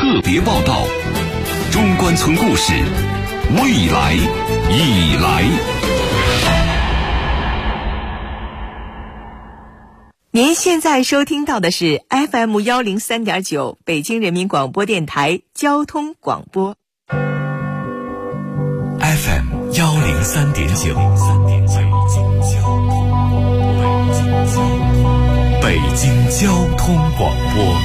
特别报道，中关村故事，未来已来。 您现在收听到的是 FM 103.9北京人民广播电台交通广播。 FM 103.9，北京交通广播，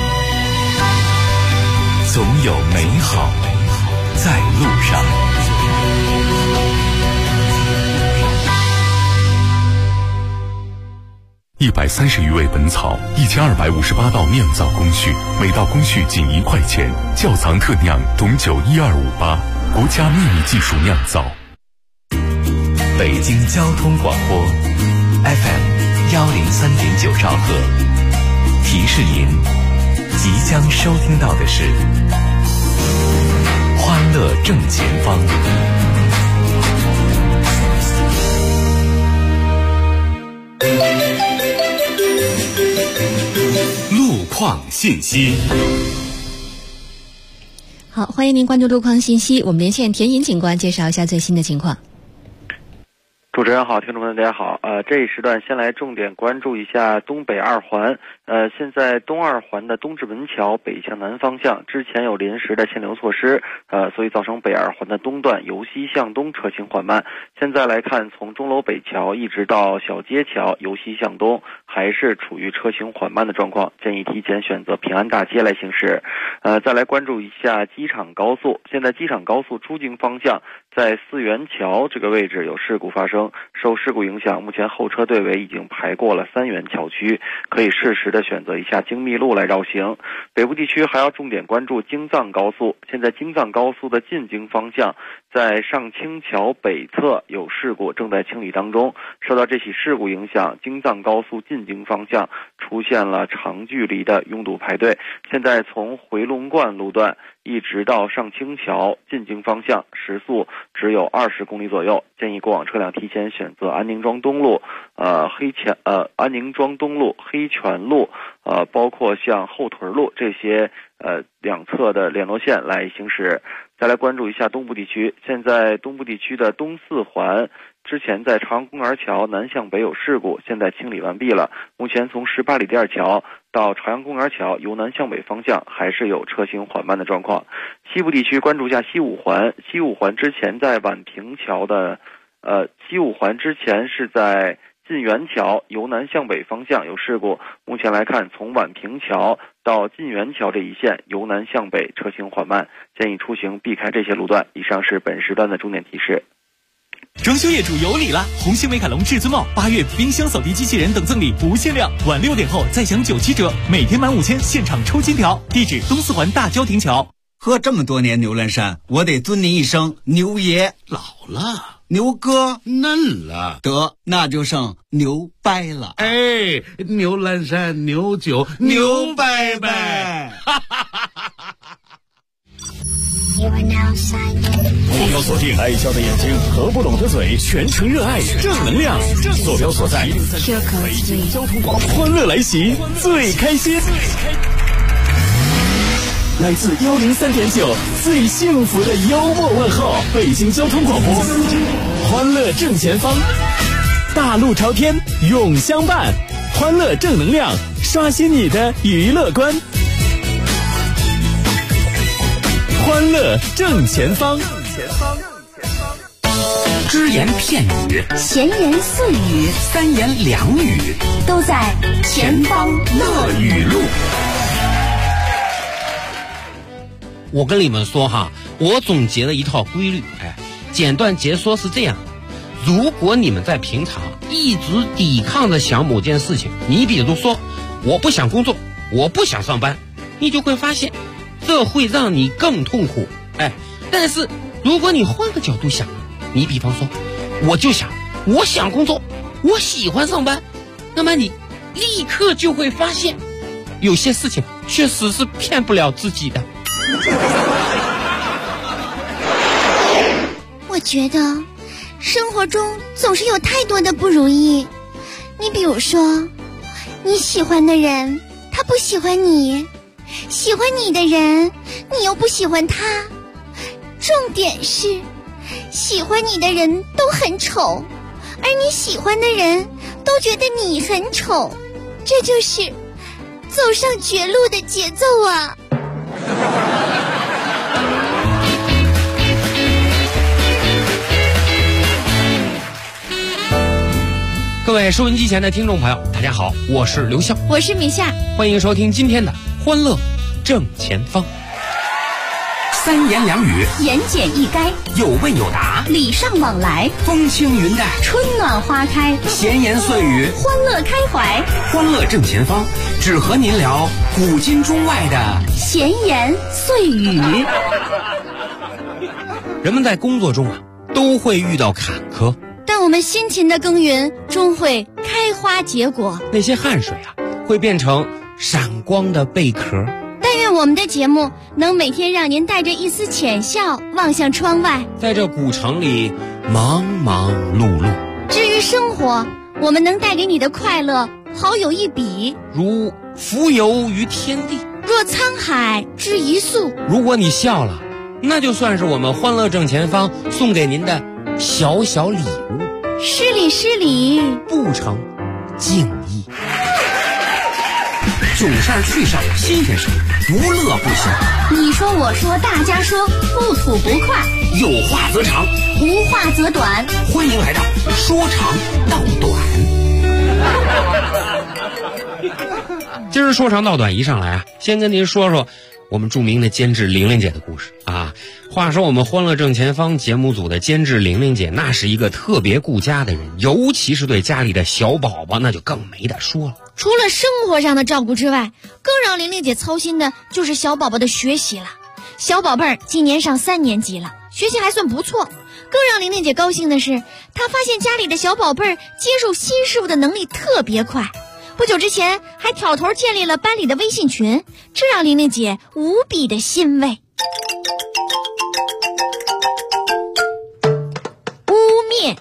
总有美好在路上。130余味本草，1258道酿造工序，每道工序仅1块钱。窖藏特酿董酒12588，国家秘密技术酿造。北京交通广播 FM 103.9兆赫，提示您即将收听到的是欢乐正前方。路况信息。 好，欢迎您关注路况信息，我们连线田颖警官介绍一下最新的情况。 主持人好，听众朋友大家好。这一时段先来重点关注一下东北二环。现在东二环的东直门桥北向南方向之前有临时的限流措施，所以造成北二环的东段由西向东车行缓慢。现在来看，从钟楼北桥一直到小街桥由西向东还是处于车行缓慢的状况，建议提前选择平安大街来行驶。再来关注一下机场高速。现在机场高速出京方向在四元桥这个位置有事故发生，受事故影响，目前候车队尾已经排过了三元桥区，可以适时的选择一下京密路来绕行。北部地区还要重点关注京藏高速。现在京藏高速的进京方向在上清桥北侧有事故正在清理当中，受到这起事故影响，京藏高速进京方向出现了长距离的拥堵排队。现在从回龙观路段一直到上清桥进京方向时速只有20公里左右，建议过往车辆提前选择安宁庄东路、安宁庄东路、黑泉路，包括像后屯路这些两侧的联络线来行驶。再来关注一下东部地区。现在东部地区的东四环之前在朝阳公园桥南向北有事故，现在清理完毕了。目前从18里店桥到朝阳公园桥由南向北方向还是有车行缓慢的状况。西部地区关注一下西五环。西五环之前在宛平桥的西五环之前是在晋源桥由南向北方向有事故，目前来看从宛平桥到晋源桥这一线由南向北车行缓慢，建议出行避开这些路段。以上是本时段的重点提示。 装修业主有礼了！红星美凯龙至尊帽8月冰箱扫地机器人等赠礼不限量，晚6点后再享97折，每天满5000现场抽金条。地址东四环大郊亭桥。 喝这么多年牛栏山，我得尊您一声牛爷。 老了， 牛哥嫩了， 得那就剩牛掰了。 哎，牛栏山牛酒牛掰掰。 目标锁定爱笑的眼睛和不拢的嘴，全程热爱正能量。坐标所在北京交通广播，欢乐来袭，最开心。来自103.9最幸福的幽默问候，北京交通广播，欢乐正前方，大路朝天永相伴，欢乐正能量，刷新你的娱乐观。欢乐正前方， 只言片语， 闲言碎语， 三言两语， 都在前方乐语录。 我跟你们说哈，我总结了一套规律，简短截说是这样：如果你们在平常一直抵抗着想某件事情，你比如说我不想工作，我不想上班，你就会发现这会让你更痛苦。但是如果你换个角度想，你比方说我想工作，我喜欢上班，那么你立刻就会发现有些事情确实是骗不了自己的。 我觉得生活中总是有太多的不如意。你比如说，你喜欢的人他不喜欢你，喜欢你的人你又不喜欢他。重点是，喜欢你的人都很丑，而你喜欢的人都觉得你很丑，这就是走上绝路的节奏啊！ 各位收音机前的听众朋友，大家好，我是刘笑， 我是米夏， 欢迎收听今天的欢乐正前方。 三言两语， 言简意赅， 有问有答， 礼尚往来， 风轻云淡， 春暖花开， 闲言碎语， 欢乐开怀。 欢乐正前方，只和您聊古今中外的闲言碎语。 人们在工作中都会遇到坎坷， 但我们辛勤的耕耘终会开花结果， 那些汗水会变成闪光的贝壳。 但愿我们的节目能每天让您带着一丝浅笑望向窗外， 在这古城里忙忙碌碌。 至于生活，我们能带给你的快乐好有一比， 如浮游于天地， 若沧海之一粟。 如果你笑了，那就算是我们欢乐正前方送给您的小小礼物。 失礼失礼， 不成敬意。 囧事儿趣事儿新鲜事儿，无乐不休。 你说我说大家说，不吐不快， 有话则长， 无话则短。 欢迎来到说长道短。 今儿说长道短一上来先跟您说说我们著名的监制玲玲姐的故事啊。话说我们欢乐正前方节目组的监制玲玲姐，那是一个特别顾家的人，尤其是对家里的小宝宝，那就更没得说了。 除了生活上的照顾之外，更让玲玲姐操心的就是小宝宝的学习了。小宝贝儿今年上3年级了，学习还算不错。更让玲玲姐高兴的是，她发现家里的小宝贝儿接受新事物的能力特别快。不久之前还挑头建立了班里的微信群，这让玲玲姐无比的欣慰。污蔑。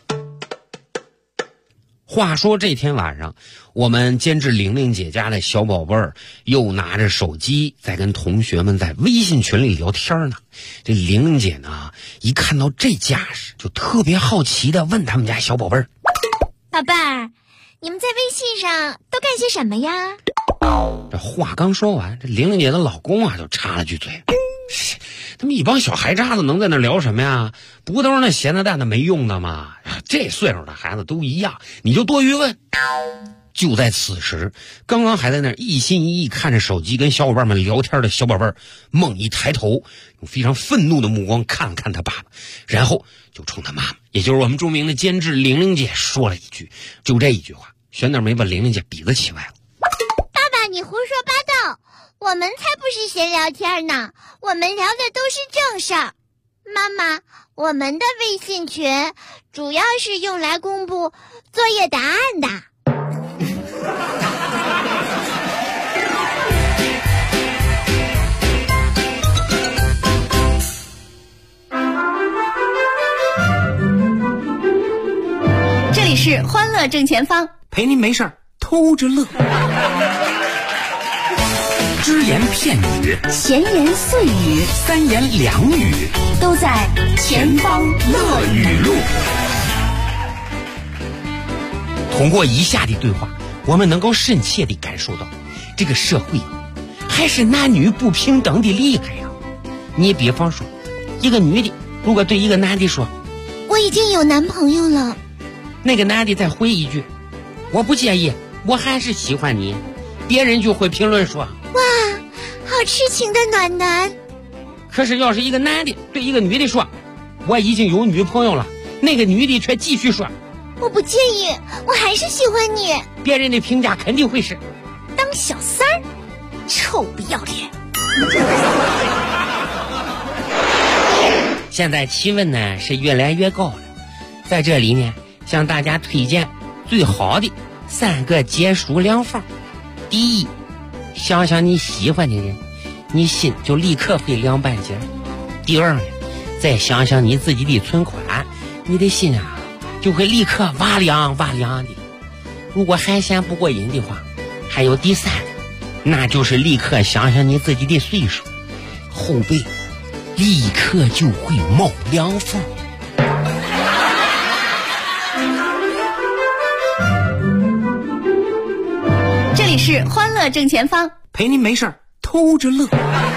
话说这天晚上，我们监制玲玲姐家的小宝贝儿又拿着手机在跟同学们在微信群里聊天呢。这玲玲姐呢，一看到这架势，就特别好奇的问他们家小宝贝儿：“ 宝贝儿，你们在微信上都干些什么呀？” 这话刚说完，这玲玲姐的老公就插了句嘴：“他们一帮小孩渣子能在那聊什么呀？不都是那闲的蛋的没用的吗？这岁数的孩子都一样，你就多余问。”就在此时，刚刚还在那一心一意看着手机跟小伙伴们聊天的小宝贝儿猛一抬头，用非常愤怒的目光看了看他爸爸，然后就冲他妈妈，也就是我们著名的监制玲玲姐说了一句，就这一句话悬点没把玲玲姐鼻子气歪了。 爸爸，你胡说八道，我们才不是闲聊天呢，我们聊的都是正事儿。妈妈，我们的微信群主要是用来公布作业答案的。 这里是欢乐正前方， 陪您没事儿偷着乐。只言片语， 闲言碎语， 三言两语， 都在前方乐语录。 通过以下的对话，我们能够深切地感受到这个社会还是男女不平等的厉害呀。你比方说，一个女的如果对一个男的说：“ 我已经有男朋友了”， 那个男的再回一句：“我不介意，我还是喜欢你”，别人就会评论说：“ 哇，好痴情的暖男。” 可是要是一个男的对一个女的说：“我已经有女朋友了”，那个女的却继续说：“ 我不介意，我还是喜欢你”， 别人的评价肯定会是： 当小三儿，臭不要脸。 现在气温呢是越来越高了，在这里呢向大家推荐最好的3个解暑良方。第一，想想你喜欢的人，你心就立刻会凉半截。第二呢，再想想你自己的存款，你的心就会立刻哇凉哇凉的。如果还嫌不过瘾的话，还有第3，那就是立刻想想你自己的岁数， 后背立刻就会冒凉风。 这里是欢乐正前方， 陪您没事儿偷着乐。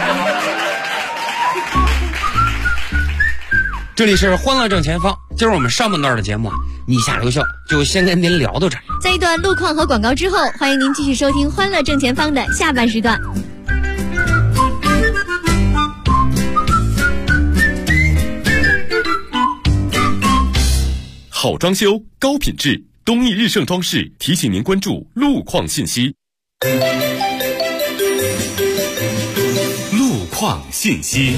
这里是欢乐正前方，今儿我们上半段的节目你下留校就先跟您聊到这儿。 在一段路况和广告之后，欢迎您继续收听欢乐正前方的下半时段。 好装修，高品质，东易日盛装饰提醒您关注路况信息。路况信息。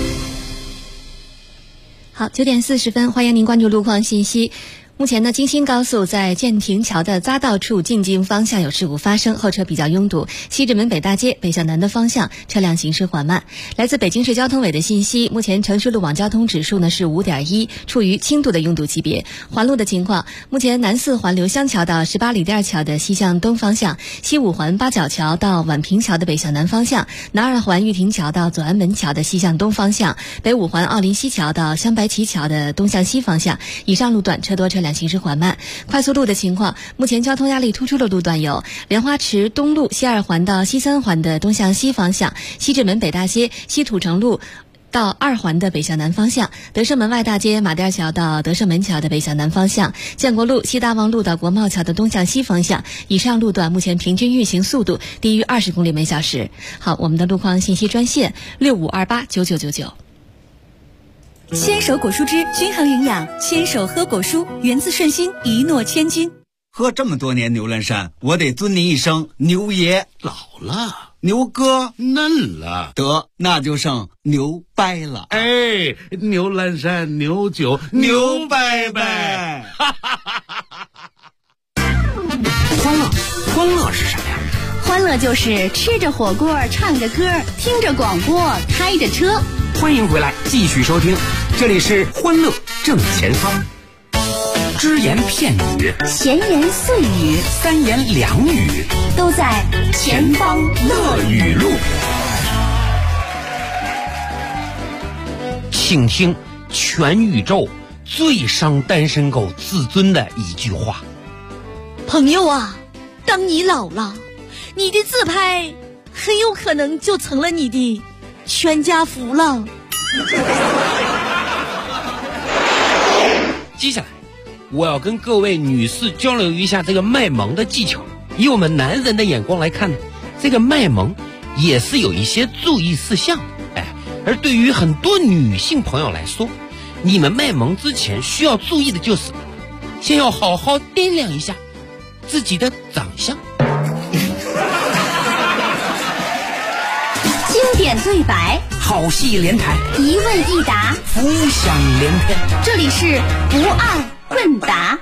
好，9点40分，欢迎您关注路况信息。目前呢，京新高速在建亭桥的匝道处进京方向有事故发生，后车比较拥堵。西直门北大街北向南的方向车辆行驶缓慢。来自北京市交通委的信息，目前城市路网交通指数呢是 5.1， 处于轻度的拥堵级别。环路的情况，目前南四环刘香桥到18里店桥的西向东方向，西五环八角桥到宛平桥的北向南方向，南二环玉亭桥到左安门桥的西向东方向，北五环奥林西桥到香白旗桥的东向西方向。以上路段车多车辆行驶缓慢。快速路的情况，目前交通压力突出的路段有莲花池东路西二环到西三环的东向西方向，西直门北大街西土城路到二环的北向南方向，德胜门外大街马甸桥到德胜门桥的北向南方向，建国路西大望路到国贸桥的东向西方向。以上路段目前平均运行速度低于20公里每小时。好，我们的路况信息专线65289999。 牵手果蔬汁均衡营养，牵手喝果蔬，源自顺心，一诺千金。 喝这么多年牛栏山，我得尊您一声牛爷。 老了， 牛哥嫩了， 得那就剩牛掰了。 哎，牛栏山牛酒牛掰掰。 欢乐是什么呀？ 欢乐就是吃着火锅，唱着歌，听着广播，开着车。 欢迎回来，继续收听，这里是欢乐正前方。只言片语， 闲言碎语， 三言两语， 都在前方乐语录。 请听全宇宙最伤单身狗自尊的一句话： 朋友啊，当你老了，你的自拍很有可能就成了你的全家福了。 接下来我要跟各位女士交流一下这个卖萌的技巧。以我们男人的眼光来看呢，这个卖萌也是有一些注意事项。而对于很多女性朋友来说，你们卖萌之前需要注意的就是先要好好掂量一下自己的长相。 经典对白， 好戏连台， 一问一答， 浮想联翩。 这里是不二问答。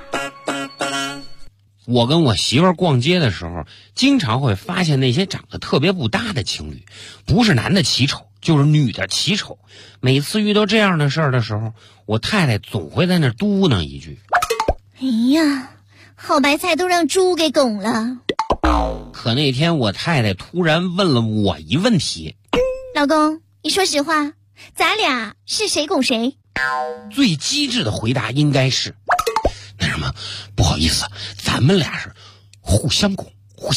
我跟我媳妇儿逛街的时候，经常会发现那些长得特别不搭的情侣，不是男的奇丑，就是女的奇丑。每次遇到这样的事儿的时候，我太太总会在那嘟囔一句： 哎呀，好白菜都让猪给拱了。 可那天我太太突然问了我一问题： 老公，你说实话，咱俩是谁拱谁？ 最机智的回答应该是那什么，不好意思，咱们俩是互相拱。话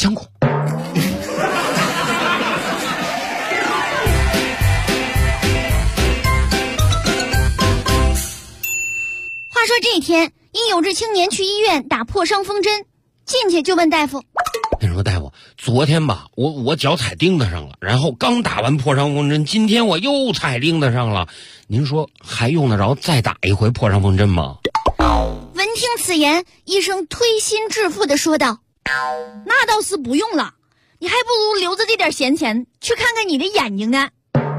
说这一天，一有志青年去医院打破伤风针，进去就问大夫： 那什么大夫，昨天吧，我脚踩钉子上了，然后刚打完破伤风针，今天我又踩钉子上了，您说还用得着再打一回破伤风针吗？ 闻听此言，医生推心置腹地说道：那倒是不用了，你还不如留着这点闲钱去看看你的眼睛呢。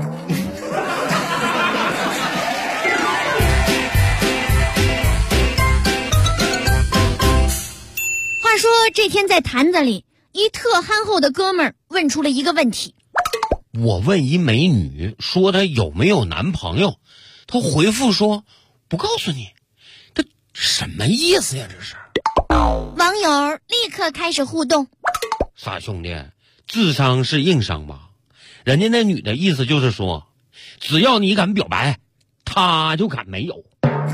话说这天在坛子里，一特憨厚的哥们儿问出了一个问题。 我问一美女说她有没有男朋友，她回复说不告诉你。这什么意思呀？这是。 网友立刻开始互动。 傻兄弟，智商是硬伤吧？人家那女的意思就是说， 只要你敢表白，他就敢没有。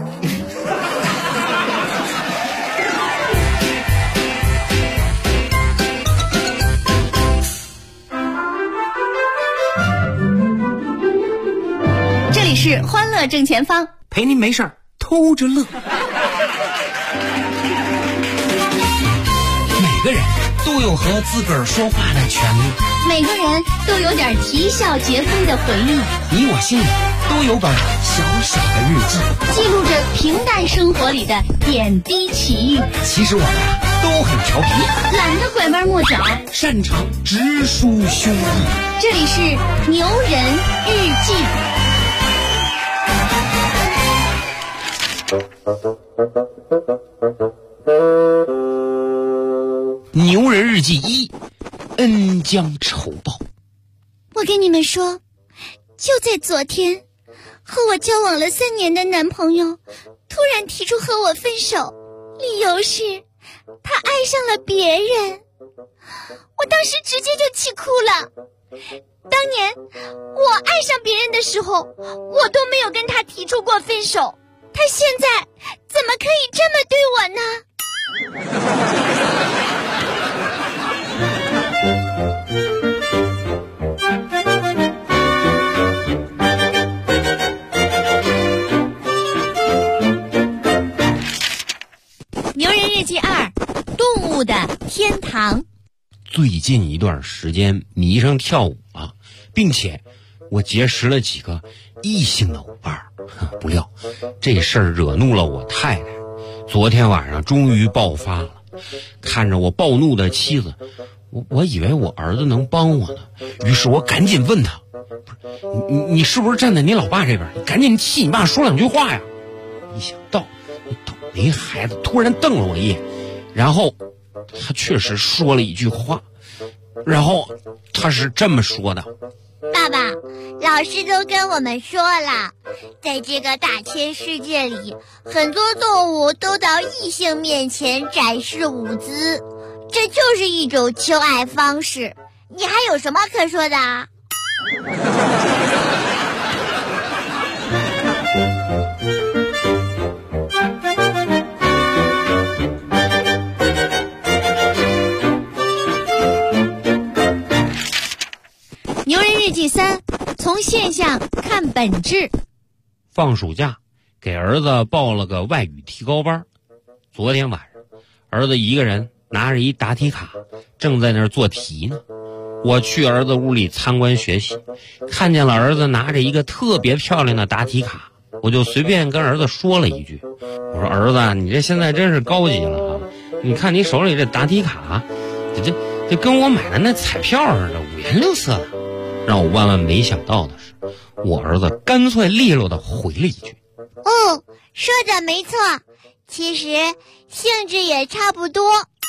这里是欢乐正前方， 陪您没事儿偷着乐。每个人都有和自个儿说话的权利， 每个人都有点啼笑皆非的回忆。 你我心里都有本小小的日记， 记录着平淡生活里的点滴奇遇。 其实我们都很调皮， 懒得拐弯抹角， 擅长直抒胸臆。 这里是牛人日记。 牛人日记1，恩将仇报。 我跟你们说，就在昨天，和我交往了3年的男朋友突然提出和我分手，理由是他爱上了别人。我当时直接就气哭了。当年我爱上别人的时候，我都没有跟他提出过分手，他现在怎么可以这么对我呢？牛人日记2，动物的天堂。 最近一段时间迷上跳舞了，并且我结识了几个异性的舞伴。不料这事儿惹怒了我太太，昨天晚上终于爆发了。看着我暴怒的妻子，我以为我儿子能帮我呢，于是我赶紧问他，你是不是站在你老爸这边？你赶紧替你爸说2句话呀！没想到那倒霉孩子突然瞪了我一眼，然后他确实说了一句话，然后他是这么说的： 爸爸，老师都跟我们说了，在这个大千世界里，很多动物都到异性面前展示舞姿，这就是一种求爱方式。你还有什么可说的啊？牛人日记3，从现象看本质。 放暑假给儿子报了个外语提高班。昨天晚上儿子一个人拿着一答题卡，正在那儿做题呢。我去儿子屋里参观学习，看见了儿子拿着一个特别漂亮的答题卡，我就随便跟儿子说了一句，我说儿子，你这现在真是高级了啊！你看你手里这答题卡，这跟我买的那彩票似的，五颜六色的。让我万万没想到的是，我儿子干脆利落地回了一句： 哦，说的没错，其实性质也差不多。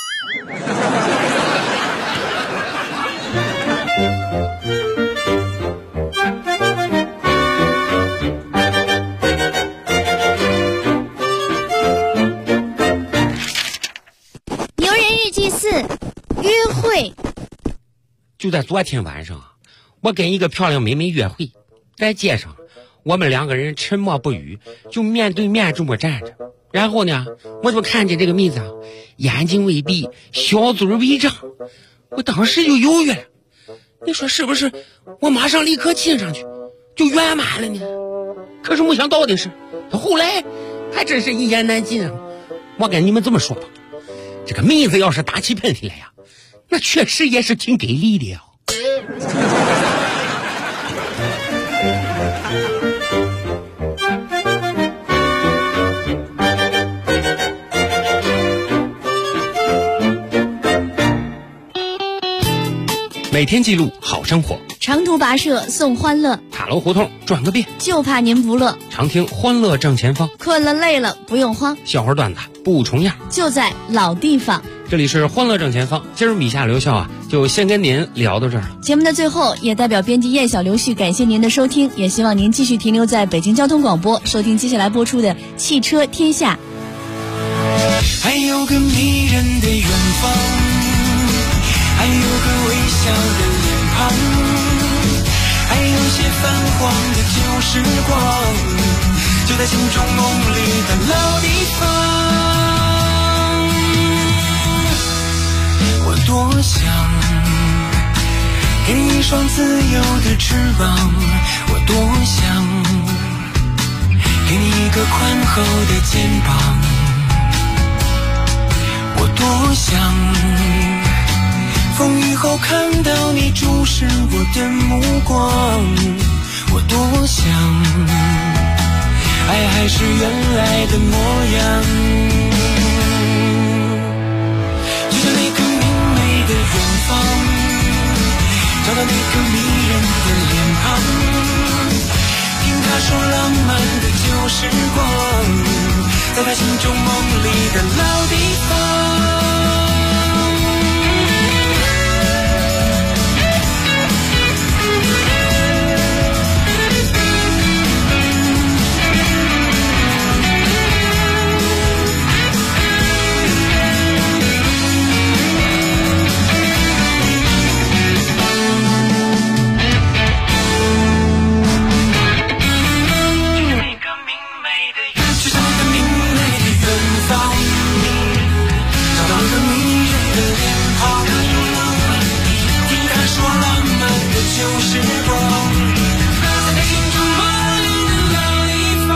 牛人日记4，约会。 就在昨天晚上啊，我跟一个漂亮妹妹约会，在街上，我们2个人沉默不语，就面对面这么站着。然后呢，我就看见这个妹子啊，眼睛微闭，小嘴微张，我当时就犹豫了，你说是不是我马上立刻亲上去就圆满了呢？可是没想到的是，后来还真是一言难尽啊。我跟你们这么说吧，这个妹子要是打起喷嚏来呀，那确实也是挺给力的呀。每天记录好生活， 长途跋涉送欢乐， 塔楼胡同转个遍， 就怕您不乐。 常听欢乐正前方， 困了累了不用慌， 笑话段子不重样， 就在老地方。 这里是欢乐正前方，今儿米夏留校啊，就先跟您聊到这儿了。 节目的最后，也代表编辑燕小刘旭感谢您的收听，也希望您继续停留在北京交通广播，收听接下来播出的《汽车天下》。 还有个迷人的远方，还有个微笑的脸庞，还有些泛黄的旧时光，就在心中梦里的老地方。我多想给你一双自由的翅膀，我多想给你一个宽厚的肩膀，我多想风雨后看到你注视我的目光，我多想爱还是原来的模样，就像那个明媚的远方，找到那个迷人的脸庞，听他说浪漫的旧时光，在他心中梦里的老地方。旧时光，在心中梦里的老地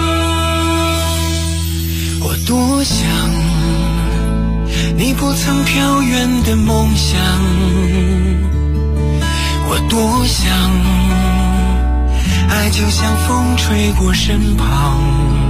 方。我多想你不曾飘远的梦想，我多想爱就像风吹过身旁。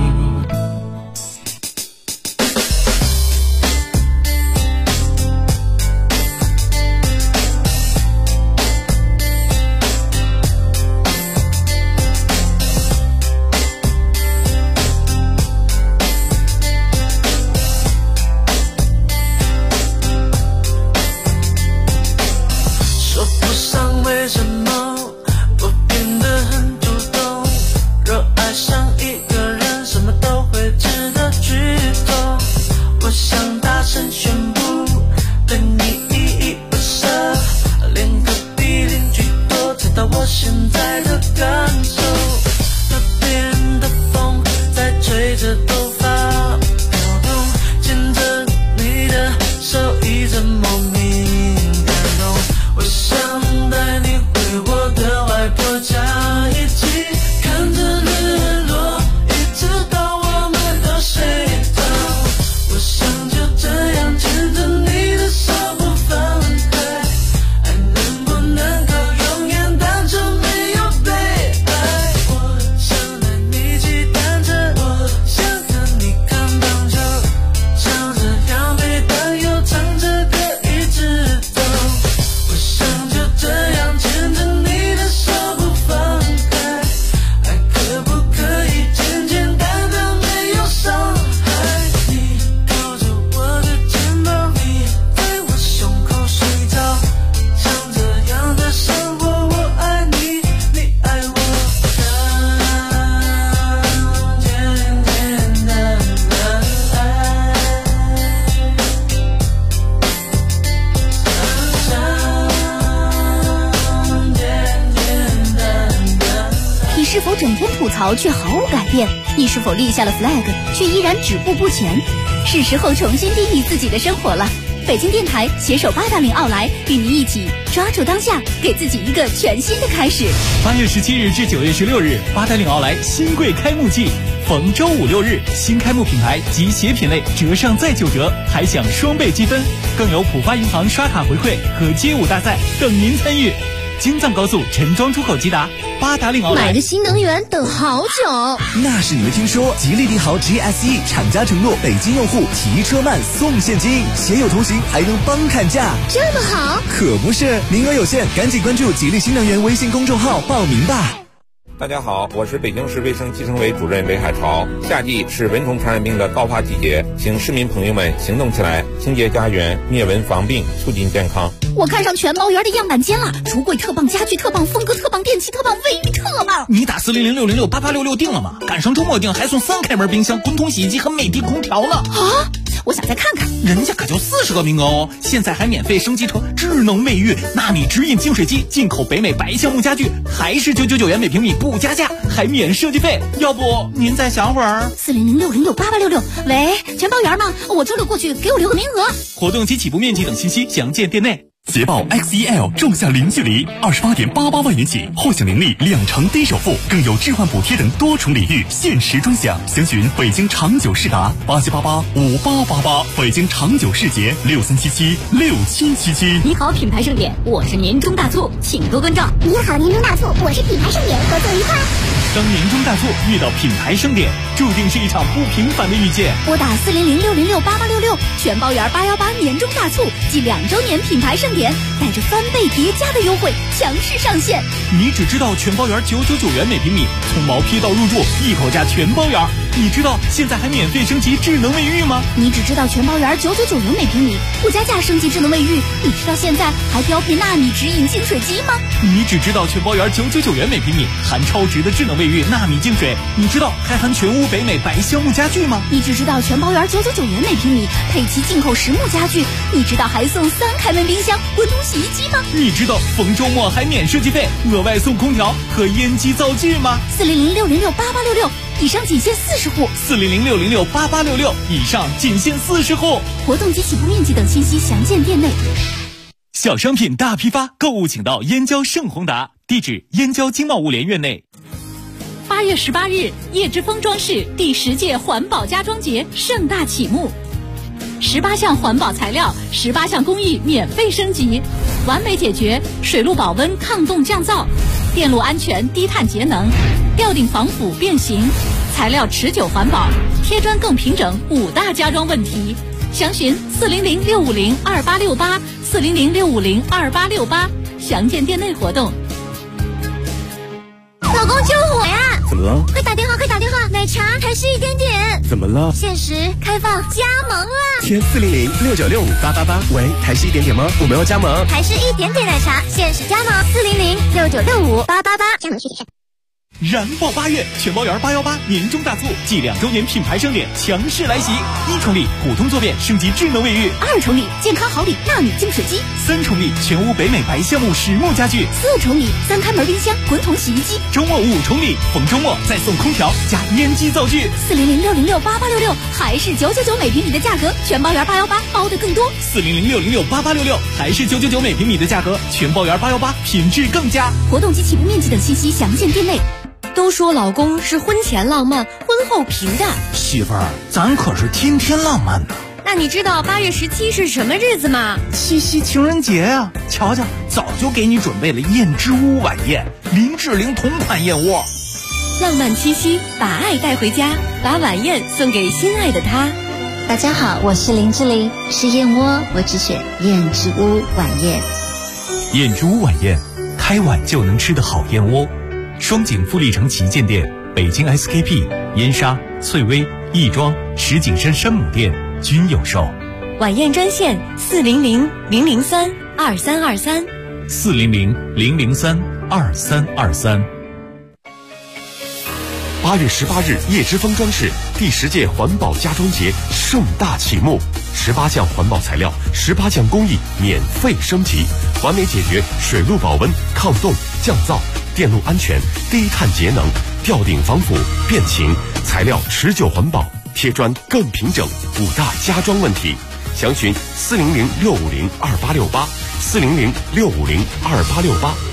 却毫无改变，你是否立下了 flag 却依然止步不前？是时候重新定义自己的生活了。北京电台携手八达岭奥莱，与您一起抓住当下，给自己一个全新的开始。 8月17日至9月16日，八达岭奥莱新贵开幕季，逢周5、6日，新开幕品牌及鞋品类折上再9折，还享双倍积分，更有浦发银行刷卡回馈和街舞大赛等您参与。京藏高速陈庄出口吉达，八达岭奥莱。 买的新能源等好久， 那是你没听说。吉利帝豪 GSE 厂家承诺北京用户提车慢送现金，携友同行还能帮砍价， 这么好？ 可不是，名额有限，赶紧关注吉利新能源微信公众号报名吧。 大家好，我是北京市卫生计生委主任韦海潮。夏季是蚊虫传染病的高发季节，请市民朋友们行动起来，清洁家园，灭蚊防病，促进健康。 我看上全猫园的样板间了，橱柜特棒，家具特棒，风格特棒，电器特棒，卫浴特棒。 你打400-606-8866订了吗？赶上周末订还送3开门冰箱、滚筒洗衣机和美的空调了啊！ 我想再看看。 人家可就40个名额哦，现在还免费升级成智能卫浴纳米直饮净水机，进口北美白橡木家具，还是999元每平米不加价，还免设计费。要不您再想会儿 ？400606866，喂，全包圆吗？我周六过去，给我留个名额。 活动及起步面积等信息详见店内。 捷豹 XEL 重享零距离，28.88万元起，后享年利2成低首付，更有置换补贴等多重礼遇，限时专享。详询北京长久世达87885888，北京长久世捷63776777。 你好，品牌盛典，我是年终大促，请多关照。 你好，年终大促，我是品牌盛典，合作愉快。 当年终大促遇到品牌盛典，注定是一场不平凡的遇见。 拨打40060668866，全包圆818年终大促暨2周年品牌盛典，带着翻倍叠加的优惠强势上线。 你只知道全包圆999元每平米，从毛坯到入住一口价全包圆。你知道现在还免费升级智能卫浴吗？ 你只知道全包圆999元每平米，不加价升级智能卫浴。你知道现在还标配纳米直饮净水机吗？ 你只知道全包圆999元每平米，含超值的智能卫浴纳米净水。你知道还含全屋北美白橡木家具吗？ 你只知道全包圆999元每平米，配齐进口实木家具。你知道还送3开门冰箱、滚筒洗衣机吗？ 你知道逢周末还免设计费，额外送空调和烟机灶具吗 ？40060688866，以上仅限40户。 40060688866，以上仅限40户。 活动及起步面积等信息详见店内。 小商品大批发，购物请到燕郊盛宏达，地址燕郊经贸物联院内。 8月18日，叶之峰装饰第10届环保家装节盛大启幕，18项环保材料，18项工艺免费升级，完美解决水路保温、抗冻降噪、电路安全、低碳节能、吊顶防腐变形、材料持久环保、贴砖更平整5大家装问题。详询400-650-2868，400-650-2868，详见店内活动。 老公救我呀！ 怎么了？ 快打电话，快打电话！奶茶还是1点点。 怎么了？ 限时开放加盟了。 填400-6965-888。喂，台式1点点吗？我们要加盟。 台式1点点奶茶限时加盟，400-6965-888。加盟具体是。 燃爆8月，全包圆818年终大促暨2周年品牌盛典强势来袭！1重礼普通坐便升级智能卫浴 ，2重礼健康好礼纳米净水机 ，3重礼全屋北美白橡木实木家具 ，4重礼3开门冰箱、滚筒洗衣机。 周末5重礼，逢周末再送空调加烟机灶具。 400-606-8866，还是999每平米的价格，全包圆818包的更多。 400-606-8866，还是999每平米的价格，全包圆818品质更佳。 活动及起步面积等信息详见店内。 都说老公是婚前浪漫，婚后平淡。 媳妇儿，咱可是天天浪漫的。 那你知道8月17是什么日子吗？ 七夕情人节啊！瞧瞧，早就给你准备了燕之屋晚宴，林志玲同款燕窝。 浪漫七夕，把爱带回家，把晚宴送给心爱的他。 大家好，我是林志玲，吃燕窝我只选燕之屋晚宴。 燕之屋晚宴，开碗就能吃的好燕窝。双井富力城旗舰店、北京 SKP、燕莎、翠微、亦庄、石景山山姆店均有售。 晚宴专线400-003-2323。 400-003-2323。8月18日，叶之峰装饰第10届环保家装节盛大启幕，18项环保材料，18项工艺免费升级，完美解决水路保温、抗冻、降噪、电路安全、低碳节能、吊顶防腐、变形，材料持久环保，贴砖更平整5大家装问题。详询400-650-2868，400-650-2868。